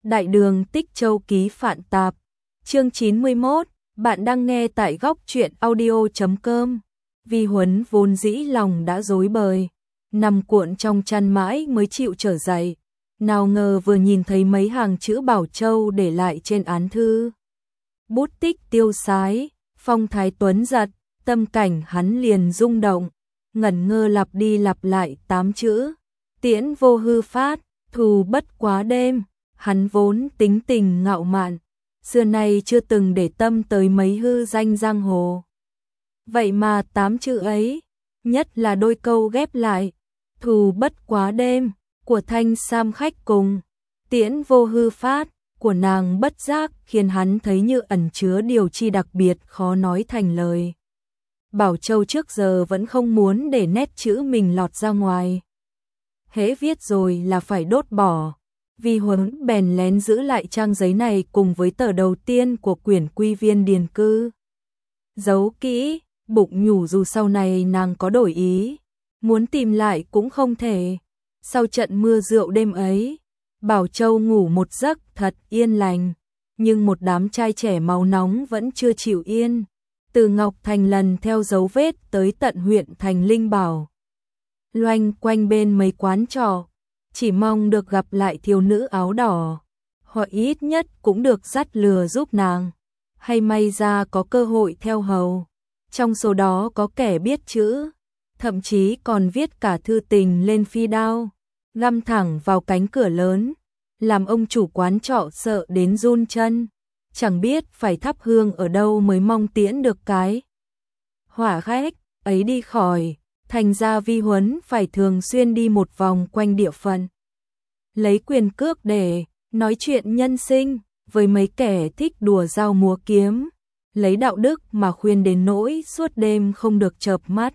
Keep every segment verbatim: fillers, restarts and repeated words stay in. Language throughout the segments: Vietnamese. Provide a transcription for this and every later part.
Đại đường Tích Châu ký Phạn Tạp, chương chín mươi mốt, bạn đang nghe tại góc truyện audio chấm com. Vi Huấn vốn dĩ lòng đã rối bời, nằm cuộn trong chăn mãi mới chịu trở dậy, nào ngờ vừa nhìn thấy mấy hàng chữ Bảo Châu để lại trên án thư. Bút tích tiêu sái, phong thái tuấn giật, tâm cảnh hắn liền rung động, ngẩn ngơ lặp đi lặp lại tám chữ, tiễn vô hư phát, thù bất quá đêm. Hắn vốn tính tình ngạo mạn, xưa nay chưa từng để tâm tới mấy hư danh giang hồ. Vậy mà tám chữ ấy, nhất là đôi câu ghép lại, thù bất quá đêm, của Thanh Sam khách cùng, tiễn vô hư phát, của nàng bất giác khiến hắn thấy như ẩn chứa điều chi đặc biệt khó nói thành lời. Bảo Châu trước giờ vẫn không muốn để nét chữ mình lọt ra ngoài. Hễ viết rồi là phải đốt bỏ. Vi Huấn bèn lén giữ lại trang giấy này cùng với tờ đầu tiên của quyển Quy Viên Điền Cư. Giấu kỹ, bụng nhủ dù sau này nàng có đổi ý, muốn tìm lại cũng không thể. Sau trận mưa rượu đêm ấy, Bảo Châu ngủ một giấc thật yên lành, nhưng một đám trai trẻ máu nóng vẫn chưa chịu yên. Từ Ngọc Thành lần theo dấu vết tới tận huyện Thành Linh Bảo, loanh quanh bên mấy quán trọ, chỉ mong được gặp lại thiếu nữ áo đỏ, hoặc ít nhất cũng được dắt lừa giúp nàng, hay may ra có cơ hội theo hầu. Trong số đó có kẻ biết chữ, thậm chí còn viết cả thư tình lên phi đao, găm thẳng vào cánh cửa lớn, làm ông chủ quán trọ sợ đến run chân, chẳng biết phải thắp hương ở đâu mới mong tiễn được cái hỏa khách ấy đi khỏi. Thành ra Vi Huấn phải thường xuyên đi một vòng quanh địa phận, lấy quyền cước để nói chuyện nhân sinh với mấy kẻ thích đùa dao múa kiếm, lấy đạo đức mà khuyên đến nỗi suốt đêm không được chợp mắt.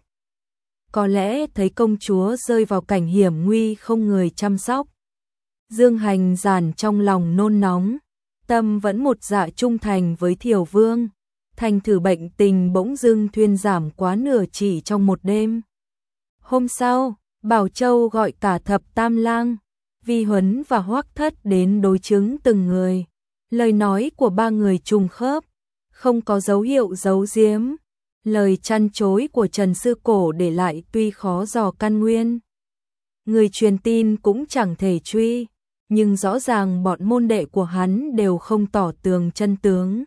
Có lẽ thấy công chúa rơi vào cảnh hiểm nguy không người chăm sóc, Dương Hành Giản trong lòng nôn nóng, tâm vẫn một dạ trung thành với Thiều Vương. Thành thử bệnh tình bỗng dưng thuyên giảm quá nửa chỉ trong một đêm. Hôm sau, Bảo Châu gọi cả thập tam lang, Vi Huấn và Hoắc Thất đến đối chứng từng người. Lời nói của ba người trùng khớp, không có dấu hiệu giấu giếm. Lời chăn chối của Trần Sư Cổ để lại tuy khó dò căn nguyên, người truyền tin cũng chẳng thể truy, nhưng rõ ràng bọn môn đệ của hắn đều không tỏ tường chân tướng.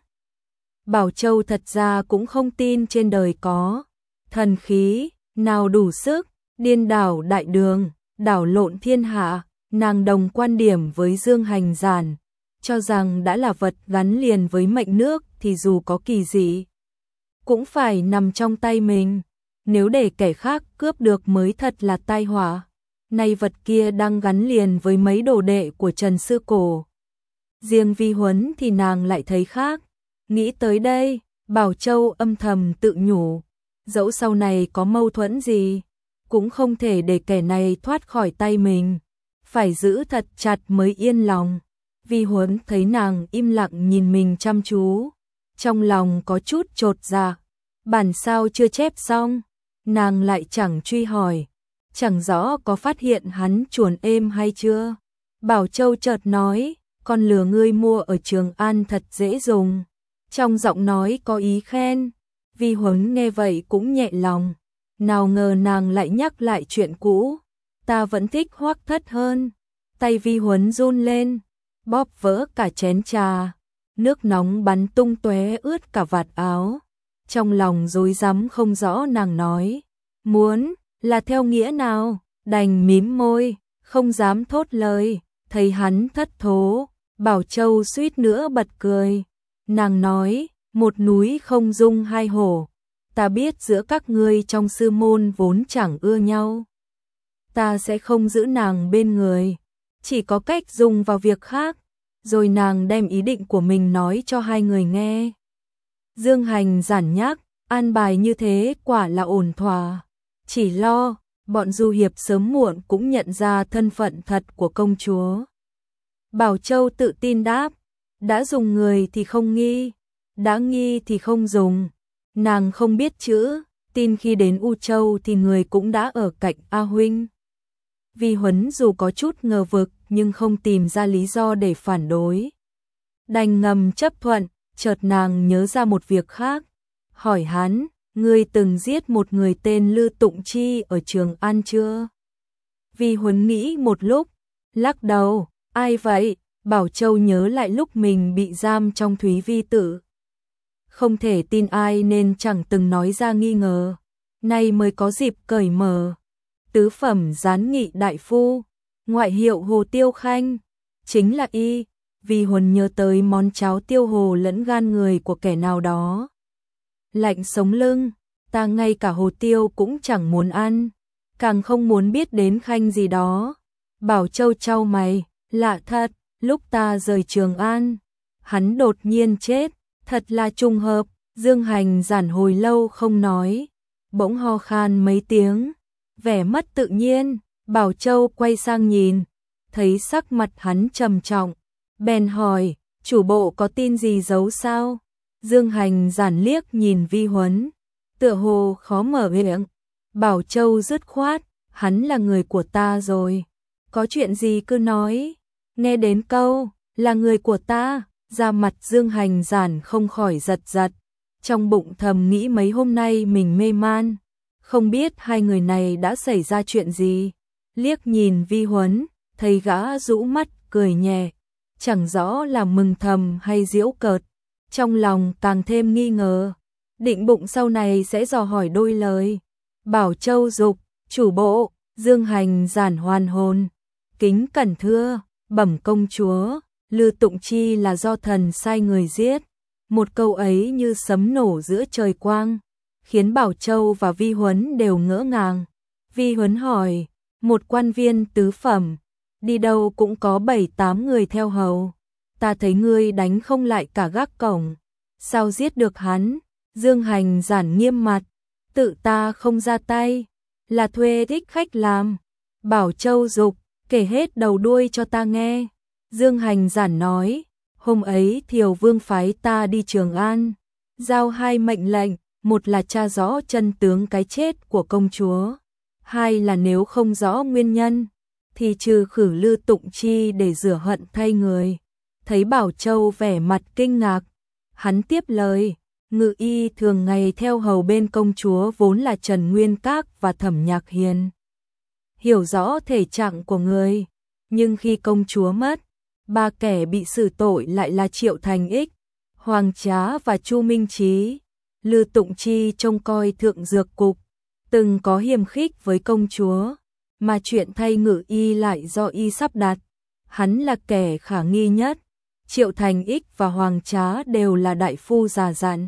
Bảo Châu thật ra cũng không tin trên đời có thần khí nào đủ sức điên đảo đại đường, đảo lộn thiên hạ. Nàng đồng quan điểm với Dương Hành Giản, cho rằng đã là vật gắn liền với mệnh nước thì dù có kỳ dị cũng phải nằm trong tay mình, nếu để kẻ khác cướp được mới thật là tai họa. Nay vật kia đang gắn liền với mấy đồ đệ của Trần Sư Cổ, riêng Vi Huấn thì nàng lại thấy khác. Nghĩ tới đây, Bảo Châu âm thầm tự nhủ, dẫu sau này có mâu thuẫn gì, cũng không thể để kẻ này thoát khỏi tay mình, phải giữ thật chặt mới yên lòng. Vi Huấn thấy nàng im lặng nhìn mình chăm chú, trong lòng có chút chột dạ. Bản sao chưa chép xong, nàng lại chẳng truy hỏi, chẳng rõ có phát hiện hắn chuồn êm hay chưa. Bảo Châu chợt nói, con lừa ngươi mua ở Trường An thật dễ dùng. Trong giọng nói có ý khen. Vi Huấn nghe vậy cũng nhẹ lòng, nào ngờ nàng lại nhắc lại chuyện cũ. Ta vẫn thích Hoắc Thất hơn. Tay Vi Huấn run lên, bóp vỡ cả chén trà, nước nóng bắn tung tóe ướt cả vạt áo. Trong lòng rối rắm không rõ nàng nói muốn là theo nghĩa nào, đành mím môi, không dám thốt lời. Thấy hắn thất thố, Bảo Châu suýt nữa bật cười. Nàng nói, một núi không dung hai hổ, ta biết giữa các ngươi trong sư môn vốn chẳng ưa nhau, ta sẽ không giữ nàng bên người, chỉ có cách dùng vào việc khác. Rồi nàng đem ý định của mình nói cho hai người nghe. Dương Hành Giản nhắc, an bài như thế quả là ổn thỏa, chỉ lo bọn du hiệp sớm muộn cũng nhận ra thân phận thật của công chúa. Bảo Châu tự tin đáp, đã dùng người thì không nghi, đã nghi thì không dùng. Nàng không biết chữ, tin khi đến U Châu thì người cũng đã ở cạnh A huynh. Vi Huấn dù có chút ngờ vực nhưng không tìm ra lý do để phản đối. Đành ngầm chấp thuận, chợt nàng nhớ ra một việc khác, hỏi hắn, ngươi từng giết một người tên Lư Tụng Chi ở Trường An chưa? Vi Huấn nghĩ một lúc, lắc đầu, ai vậy? Bảo Châu nhớ lại lúc mình bị giam trong Thúy Vi Tự. Không thể tin ai nên chẳng từng nói ra nghi ngờ, nay mới có dịp cởi mở. Tứ phẩm gián nghị đại phu, ngoại hiệu Hồ Tiêu Khanh, chính là y. Vi Huấn nhớ tới món cháo tiêu hồ lẫn gan người của kẻ nào đó. Lạnh sống lưng, ta ngay cả hồ tiêu cũng chẳng muốn ăn, càng không muốn biết đến Khanh gì đó. Bảo Châu chau mày, lạ thật, lúc ta rời Trường An, hắn đột nhiên chết, thật là trùng hợp. Dương Hành giản hồi lâu không nói, bỗng ho khan mấy tiếng, vẻ mất tự nhiên. Bảo Châu quay sang nhìn, thấy sắc mặt hắn trầm trọng, bèn hỏi, chủ bộ có tin gì giấu sao? Dương Hành giản liếc nhìn Vi Huấn, tựa hồ khó mở miệng. Bảo Châu dứt khoát, hắn là người của ta rồi, có chuyện gì cứ nói. Nghe đến câu, là người của ta, da mặt Dương Hành giản không khỏi giật giật, trong bụng thầm nghĩ mấy hôm nay mình mê man, không biết hai người này đã xảy ra chuyện gì. Liếc nhìn Vi Huấn, thấy gã rũ mắt cười nhẹ, chẳng rõ là mừng thầm hay giễu cợt, trong lòng càng thêm nghi ngờ, định bụng sau này sẽ dò hỏi đôi lời. Bảo Châu dục, chủ bộ. Dương Hành giản hoàn hồn, kính cẩn thưa, bẩm công chúa, Lư Tụng Chi là do thần sai người giết. Một câu ấy như sấm nổ giữa trời quang, khiến Bảo Châu và Vi Huấn đều ngỡ ngàng. Vi Huấn hỏi, một quan viên tứ phẩm, đi đâu cũng có bảy tám người theo hầu, ta thấy ngươi đánh không lại cả gác cổng, sao giết được hắn? Dương Hành giản nghiêm mặt, tự ta không ra tay, là thuê thích khách làm. Bảo Châu dục, kể hết đầu đuôi cho ta nghe. Dương Hành giản nói, hôm ấy Thiều Vương phái ta đi Trường An, giao hai mệnh lệnh, một là tra rõ chân tướng cái chết của công chúa, hai là nếu không rõ nguyên nhân thì trừ khử Lư Tụng Chi để rửa hận thay người. Thấy Bảo Châu vẻ mặt kinh ngạc, hắn tiếp lời, ngự y thường ngày theo hầu bên công chúa vốn là Trần Nguyên Các và Thẩm Nhạc Hiền, hiểu rõ thể trạng của người, nhưng khi công chúa mất, ba kẻ bị xử tội lại là Triệu Thành Ích, Hoàng Trá và Chu Minh Chí. Lư Tụng Chi trông coi Thượng Dược Cục, từng có hiềm khích với công chúa, mà chuyện thay ngự y lại do y sắp đặt, hắn là kẻ khả nghi nhất. Triệu Thành Ích và Hoàng Trá đều là đại phu già dặn,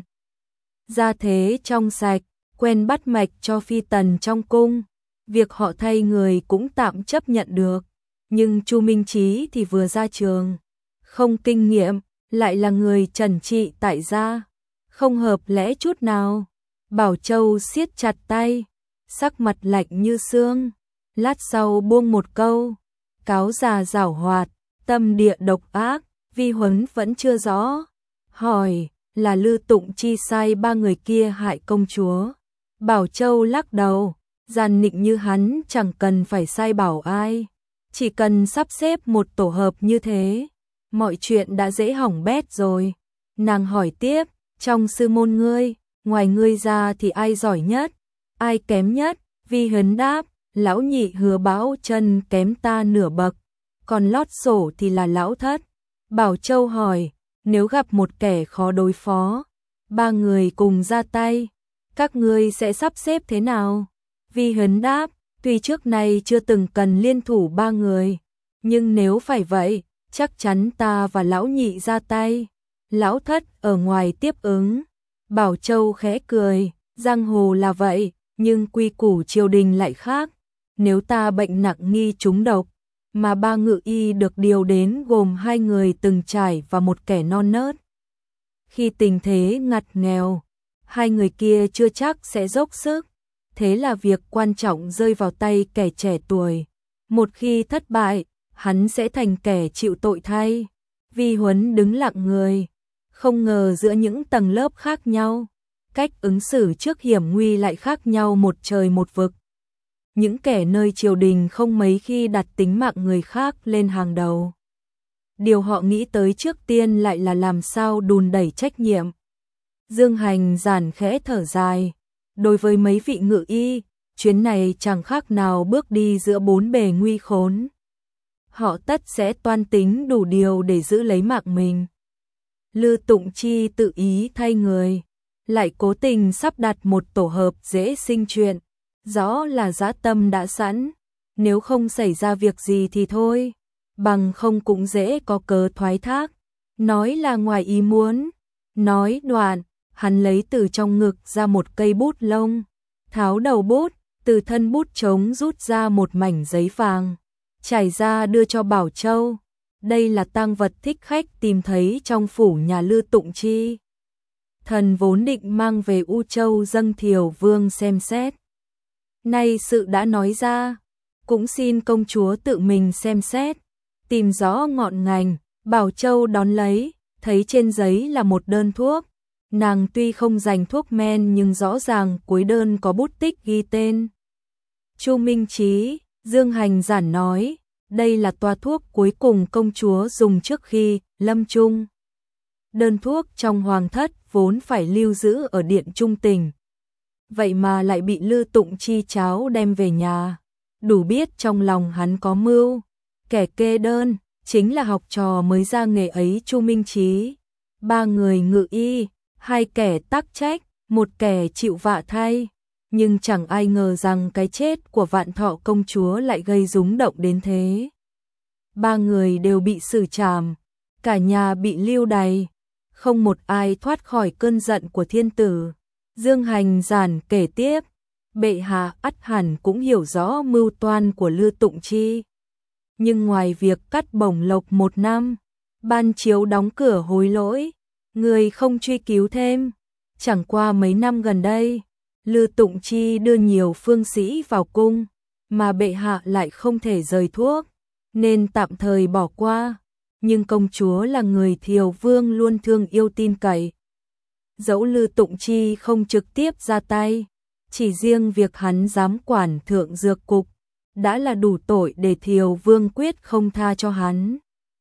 gia thế trong sạch, quen bắt mạch cho phi tần trong cung, việc họ thay người cũng tạm chấp nhận được. Nhưng Chu Minh Chí thì vừa ra trường, không kinh nghiệm, lại là người trần trị tại gia, không hợp lẽ chút nào. Bảo Châu siết chặt tay, sắc mặt lạnh như xương, lát sau buông một câu, cáo già giảo hoạt, tâm địa độc ác. Vi Huấn vẫn chưa rõ, hỏi, là Lư Tụng Chi sai ba người kia hại công chúa? Bảo Châu lắc đầu, giàn nịnh như hắn chẳng cần phải sai bảo ai, chỉ cần sắp xếp một tổ hợp như thế, mọi chuyện đã dễ hỏng bét rồi. Nàng hỏi tiếp, trong sư môn ngươi, ngoài ngươi ra thì ai giỏi nhất, ai kém nhất? Vi Huấn đáp, lão nhị Hứa Báo Chân kém ta nửa bậc, còn lót sổ thì là lão thất. Bảo Châu hỏi, nếu gặp một kẻ khó đối phó, ba người cùng ra tay, các ngươi sẽ sắp xếp thế nào? Vi Huấn đáp, tuy trước nay chưa từng cần liên thủ ba người, nhưng nếu phải vậy, chắc chắn ta và lão nhị ra tay, lão thất ở ngoài tiếp ứng. Bảo Châu khẽ cười, giang hồ là vậy, nhưng quy củ triều đình lại khác, nếu ta bệnh nặng nghi trúng độc, mà ba ngự y được điều đến gồm hai người từng trải và một kẻ non nớt, khi tình thế ngặt nghèo, hai người kia chưa chắc sẽ dốc sức, thế là việc quan trọng rơi vào tay kẻ trẻ tuổi, một khi thất bại, hắn sẽ thành kẻ chịu tội thay. Vi Huấn đứng lặng người, không ngờ giữa những tầng lớp khác nhau, cách ứng xử trước hiểm nguy lại khác nhau một trời một vực. những kẻ nơi triều đình không mấy khi đặt tính mạng người khác lên hàng đầu. Điều họ nghĩ tới trước tiên lại là làm sao đùn đẩy trách nhiệm. Dương Hành giản khẽ thở dài, đối với mấy vị ngự y, chuyến này chẳng khác nào bước đi giữa bốn bề nguy khốn. Họ tất sẽ toan tính đủ điều để giữ lấy mạng mình. Lư Tụng Chi tự ý thay người, lại cố tình sắp đặt một tổ hợp dễ sinh chuyện, rõ là dã tâm đã sẵn, nếu không xảy ra việc gì thì thôi, bằng không cũng dễ có cớ thoái thác, nói là ngoài ý muốn. Nói đoạn, hắn lấy từ trong ngực ra một cây bút lông, tháo đầu bút, từ thân bút trống rút ra một mảnh giấy vàng, trải ra đưa cho Bảo Châu. Đây là tang vật thích khách tìm thấy trong phủ nhà Lư Tụng Chi. Thần vốn định mang về U Châu dâng Thiều Vương xem xét. Nay sự đã nói ra, cũng xin công chúa tự mình xem xét, tìm rõ ngọn ngành. Bảo Châu đón lấy, thấy trên giấy là một đơn thuốc. Nàng tuy không dành thuốc men nhưng rõ ràng cuối đơn có bút tích ghi tên Chu Minh Chí. Dương Hành giản nói, đây là toa thuốc cuối cùng công chúa dùng trước khi lâm chung. Đơn thuốc trong hoàng thất vốn phải lưu giữ ở điện trung tình, vậy mà lại bị Lư Tụng Chi cháu đem về nhà, đủ biết trong lòng hắn có mưu. Kẻ kê đơn chính là học trò mới ra nghề ấy Chu Minh Chí. Ba người ngự y, hai kẻ tác trách, một kẻ chịu vạ thay. Nhưng chẳng ai ngờ rằng cái chết của Vạn Thọ công chúa lại gây rúng động đến thế. Ba người đều bị xử trảm, cả nhà bị lưu đày, không một ai thoát khỏi cơn giận của thiên tử. Dương Hành giản kể tiếp, bệ hạ ắt hẳn cũng hiểu rõ mưu toan của Lư Tụng Chi. Nhưng ngoài việc cắt bổng lộc một năm, ban chiếu đóng cửa hối lỗi, người không truy cứu thêm. Chẳng qua mấy năm gần đây, Lư Tụng Chi đưa nhiều phương sĩ vào cung, mà bệ hạ lại không thể rời thuốc, nên tạm thời bỏ qua. Nhưng công chúa là người Thiều Vương luôn thương yêu tin cậy. Dẫu Lư Tụng Chi không trực tiếp ra tay, chỉ riêng việc hắn dám quản thượng dược cục, đã là đủ tội để Thiều Vương quyết không tha cho hắn.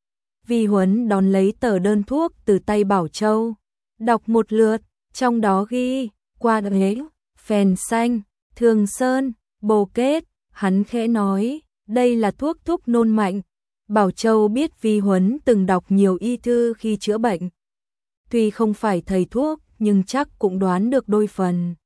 Vi Huấn đón lấy tờ đơn thuốc từ tay Bảo Châu, đọc một lượt, trong đó ghi, qua đế, phèn xanh, thường sơn, bồ kết, hắn khẽ nói, đây là thuốc thúc nôn mạnh. Bảo Châu biết Vi Huấn từng đọc nhiều y thư khi chữa bệnh. Tuy không phải thầy thuốc, nhưng chắc cũng đoán được đôi phần.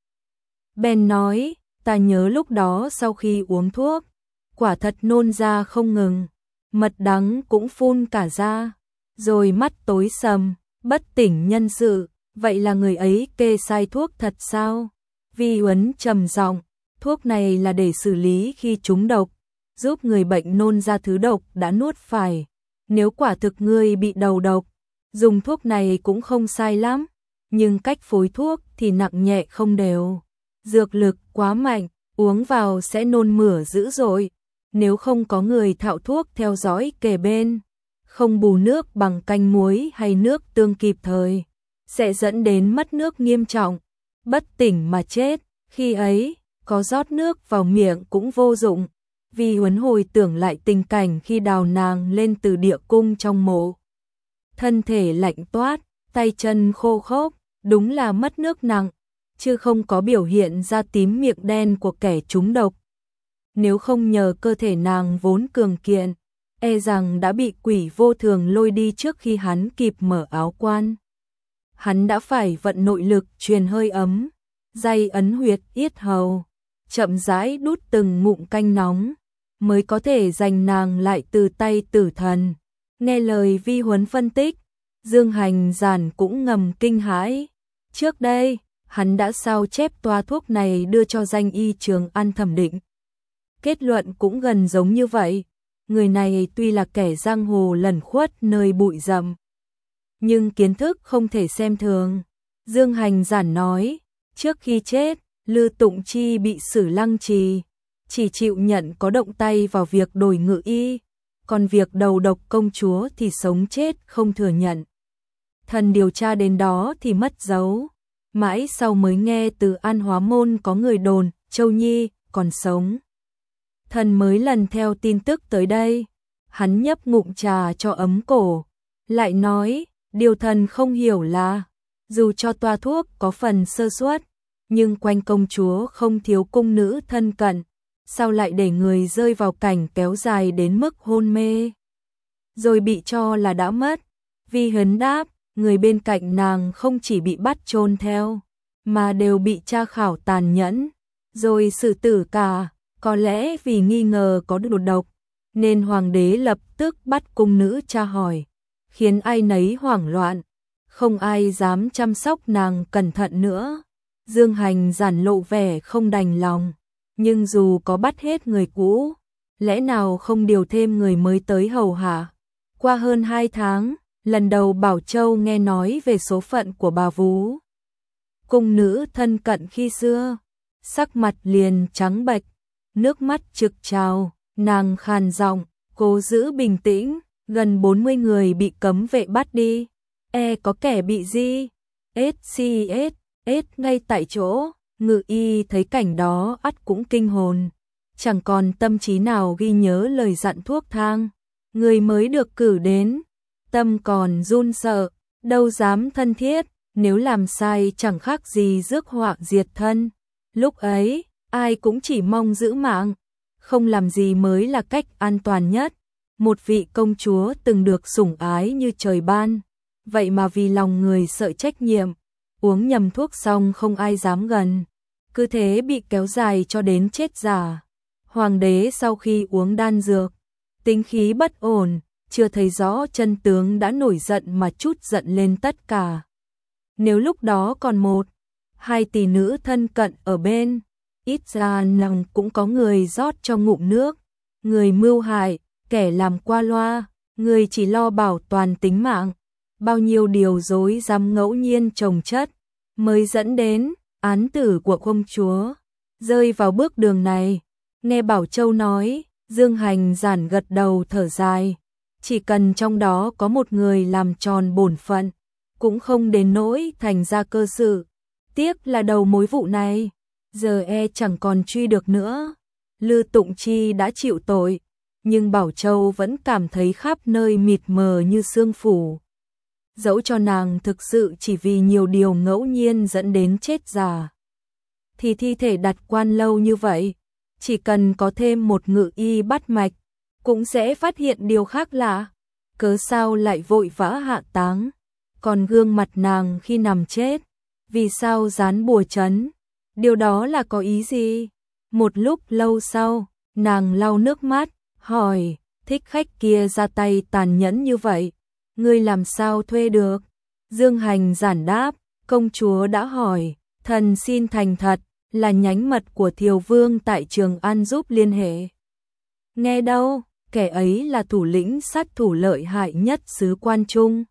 Bèn nói, ta nhớ lúc đó sau khi uống thuốc, quả thật nôn ra không ngừng, mật đắng cũng phun cả ra, rồi mắt tối sầm, bất tỉnh nhân sự. Vậy là người ấy kê sai thuốc thật sao? Vi Huấn trầm giọng, thuốc này là để xử lý khi trúng độc, giúp người bệnh nôn ra thứ độc đã nuốt phải. Nếu quả thực ngươi bị đầu độc, dùng thuốc này cũng không sai lắm, nhưng cách phối thuốc thì nặng nhẹ không đều. Dược lực quá mạnh, uống vào sẽ nôn mửa dữ dội. Nếu không có người thạo thuốc theo dõi kề bên, không bù nước bằng canh muối hay nước tương kịp thời, sẽ dẫn đến mất nước nghiêm trọng, bất tỉnh mà chết. Khi ấy, có rót nước vào miệng cũng vô dụng. Vi Huấn hồi tưởng lại tình cảnh khi đào nàng lên từ địa cung trong mộ. Thân thể lạnh toát, tay chân khô khốc, đúng là mất nước nặng, chứ không có biểu hiện ra tím miệng đen của kẻ trúng độc. Nếu không nhờ cơ thể nàng vốn cường kiện, e rằng đã bị quỷ vô thường lôi đi trước khi hắn kịp mở áo quan. Hắn đã phải vận nội lực truyền hơi ấm, day ấn huyệt yết hầu, chậm rãi đút từng ngụm canh nóng, mới có thể giành nàng lại từ tay tử thần. Nghe lời Vi Huấn phân tích, Dương Hành giản cũng ngầm kinh hãi. Trước đây, hắn đã sao chép toa thuốc này đưa cho danh y Trường An thẩm định. Kết luận cũng gần giống như vậy. Người này tuy là kẻ giang hồ lẩn khuất nơi bụi rậm, nhưng kiến thức không thể xem thường. Dương Hành giản nói, trước khi chết, Lư Tụng Chi bị xử lăng trì, chỉ chịu nhận có động tay vào việc đổi ngự y, còn việc đầu độc công chúa thì sống chết không thừa nhận. Thần điều tra đến đó thì mất dấu, mãi sau mới nghe từ An Hóa Môn có người đồn Châu Nhi còn sống. Thần mới lần theo tin tức tới đây. Hắn nhấp ngụm trà cho ấm cổ, lại nói, điều thần không hiểu là, dù cho toa thuốc có phần sơ suất, nhưng quanh công chúa không thiếu cung nữ thân cận, sao lại để người rơi vào cảnh kéo dài đến mức hôn mê, rồi bị cho là đã mất. Vi Huấn đáp, người bên cạnh nàng không chỉ bị bắt chôn theo, mà đều bị tra khảo tàn nhẫn, rồi xử tử cả, có lẽ vì nghi ngờ có đột độc, nên hoàng đế lập tức bắt cung nữ tra hỏi, khiến ai nấy hoảng loạn, không ai dám chăm sóc nàng cẩn thận nữa. Dương Hành giản lộ vẻ không đành lòng, nhưng dù có bắt hết người cũ, lẽ nào không điều thêm người mới tới hầu hạ. Qua hơn hai tháng, lần đầu Bảo Châu nghe nói về số phận của bà Vú. Cung nữ thân cận khi xưa, sắc mặt liền trắng bệch, nước mắt trực trào, nàng khàn giọng, cố giữ bình tĩnh, gần bốn mươi người bị cấm vệ bắt đi, e có kẻ bị gì? ét xê ét, ét ngay tại chỗ, Ngự Y thấy cảnh đó ắt cũng kinh hồn, chẳng còn tâm trí nào ghi nhớ lời dặn thuốc thang, người mới được cử đến, tâm còn run sợ, đâu dám thân thiết, nếu làm sai chẳng khác gì rước họa diệt thân. Lúc ấy, ai cũng chỉ mong giữ mạng, không làm gì mới là cách an toàn nhất. Một vị công chúa từng được sủng ái như trời ban, vậy mà vì lòng người sợ trách nhiệm, uống nhầm thuốc xong không ai dám gần, cứ thế bị kéo dài cho đến chết giả. Hoàng đế sau khi uống đan dược, tính khí bất ổn, chưa thấy rõ chân tướng đã nổi giận mà trút giận lên tất cả. Nếu lúc đó còn một, hai tỷ nữ thân cận ở bên, ít ra nàng cũng có người rót cho ngụm nước, người mưu hại, kẻ làm qua loa, người chỉ lo bảo toàn tính mạng, bao nhiêu điều dối dám ngẫu nhiên chồng chất, mới dẫn đến án tử của công chúa. Rơi vào bước đường này, nghe Bảo Châu nói, Dương Hành giản gật đầu thở dài, chỉ cần trong đó có một người làm tròn bổn phận, cũng không đến nỗi thành ra cơ sự. Tiếc là đầu mối vụ này, giờ e chẳng còn truy được nữa. Lư Tụng Chi đã chịu tội, nhưng Bảo Châu vẫn cảm thấy khắp nơi mịt mờ như sương phủ. Dẫu cho nàng thực sự chỉ vì nhiều điều ngẫu nhiên dẫn đến chết già, thì thi thể đặt quan lâu như vậy, chỉ cần có thêm một ngự y bắt mạch, cũng sẽ phát hiện điều khác lạ. Cớ sao lại vội vã hạ táng? Còn gương mặt nàng khi nằm chết, vì sao dán bùa trấn? Điều đó là có ý gì? Một lúc lâu sau, nàng lau nước mắt, hỏi, thích khách kia ra tay tàn nhẫn như vậy, ngươi làm sao thuê được? Dương Hành giản đáp, công chúa đã hỏi, thần xin thành thật, là nhánh mật của Thiều Vương tại Trường An giúp liên hệ. Nghe đâu, kẻ ấy là thủ lĩnh sát thủ lợi hại nhất xứ Quan Trung.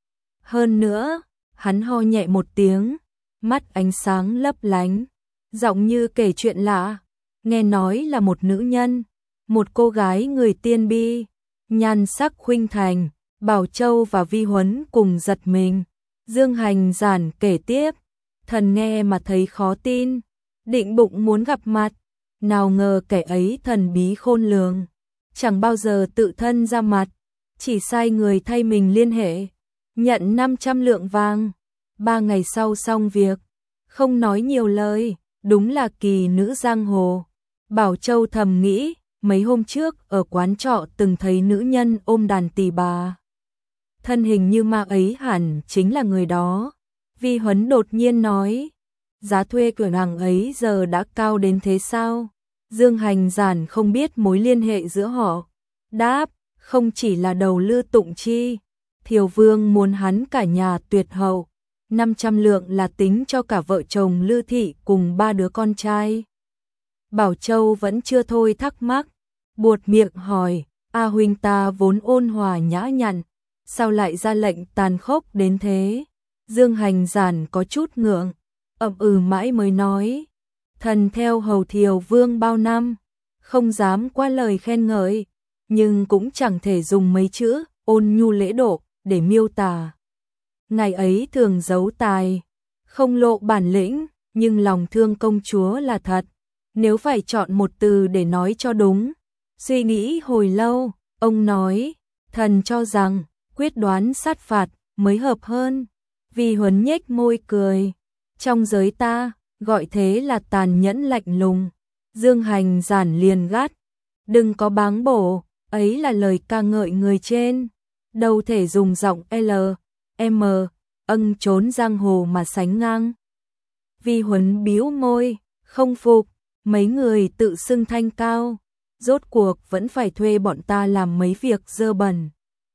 Hơn nữa, hắn ho nhẹ một tiếng, mắt ánh sáng lấp lánh, giọng như kể chuyện lạ, nghe nói là một nữ nhân, một cô gái người Tiên Bi, nhan sắc khuynh thành. Bảo Châu và Vi Huấn cùng giật mình. Dương Hành giản kể tiếp, thần nghe mà thấy khó tin, định bụng muốn gặp mặt, nào ngờ kẻ ấy thần bí khôn lường, chẳng bao giờ tự thân ra mặt, chỉ sai người thay mình liên hệ, nhận năm trăm lượng vàng. Ba ngày sau xong việc, không nói nhiều lời, đúng là kỳ nữ giang hồ. Bảo Châu thầm nghĩ, mấy hôm trước ở quán trọ từng thấy nữ nhân ôm đàn tỳ bà. Thân hình như ma ấy hẳn chính là người đó. Vi Huấn đột nhiên nói, giá thuê cửa hàng ấy giờ đã cao đến thế sao? Dương Hành giản không biết mối liên hệ giữa họ. Đáp, không chỉ là đầu Lư Tụng Chi, Thiều Vương muốn hắn cả nhà tuyệt hậu, năm trăm lượng là tính cho cả vợ chồng Lư Thị cùng ba đứa con trai. Bảo Châu vẫn chưa thôi thắc mắc, buột miệng hỏi, A huynh ta vốn ôn hòa nhã nhặn, sao lại ra lệnh tàn khốc đến thế? Dương Hành giản có chút ngượng, ậm ừ mãi mới nói, thần theo hầu Thiều Vương bao năm, không dám qua lời khen ngợi, nhưng cũng chẳng thể dùng mấy chữ ôn nhu lễ độ để miêu tả. Ngày ấy thường giấu tài, không lộ bản lĩnh, nhưng lòng thương công chúa là thật. Nếu phải chọn một từ để nói cho đúng, Suy nghĩ hồi lâu, ông nói, thần cho rằng, quyết đoán sát phạt mới hợp hơn. Vi Huấn nhếch môi cười, trong giới ta, gọi thế là tàn nhẫn lạnh lùng. Dương Hành giản liền gắt, đừng có báng bổ, ấy là lời ca ngợi người trên, đâu thể dùng giọng L, M, âng trốn giang hồ mà sánh ngang. Vi Huấn bĩu môi, không phục, mấy người tự xưng thanh cao, rốt cuộc vẫn phải thuê bọn ta làm mấy việc dơ bẩn.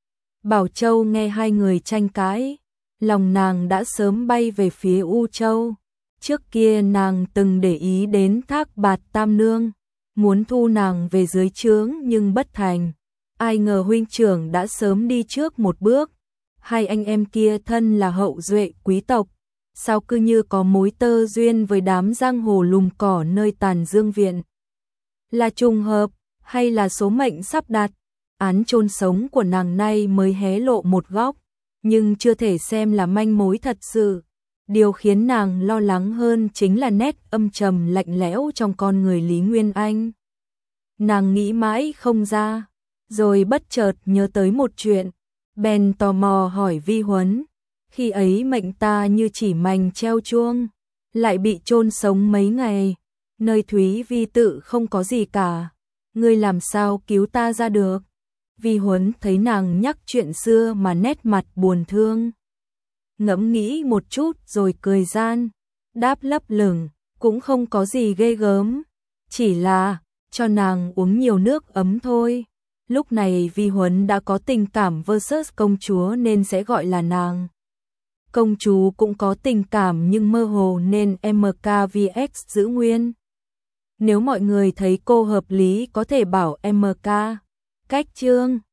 Bảo Châu nghe hai người tranh cãi, lòng nàng đã sớm bay về phía U Châu. Trước kia nàng từng để ý đến Thác Bạt Tam Nương, muốn thu nàng về dưới trướng nhưng bất thành. Ai ngờ huynh trưởng đã sớm đi trước một bước. Hai anh em kia thân là hậu duệ quý tộc, sao cứ như có mối tơ duyên với đám giang hồ lùm cỏ nơi Tàn Dương Viện. Là trùng hợp, hay là số mệnh sắp đặt? Án chôn sống của nàng nay mới hé lộ một góc, nhưng chưa thể xem là manh mối thật sự. Điều khiến nàng lo lắng hơn chính là nét âm trầm lạnh lẽo trong con người Lý Nguyên Anh. Nàng nghĩ mãi không ra, rồi bất chợt nhớ tới một chuyện, bèn tò mò hỏi Vi Huấn, khi ấy mệnh ta như chỉ mành treo chuông, lại bị chôn sống mấy ngày, nơi Thúy Vi tự không có gì cả, ngươi làm sao cứu ta ra được? Vi Huấn thấy nàng nhắc chuyện xưa mà nét mặt buồn thương, ngẫm nghĩ một chút rồi cười gian, đáp lấp lửng, cũng không có gì ghê gớm, chỉ là cho nàng uống nhiều nước ấm thôi. Lúc này Vi Huấn đã có tình cảm versus công chúa nên sẽ gọi là nàng. Công chúa cũng có tình cảm nhưng mơ hồ nên em ca vê ích giữ nguyên. Nếu mọi người thấy cô hợp lý có thể bảo em ca. Cách chương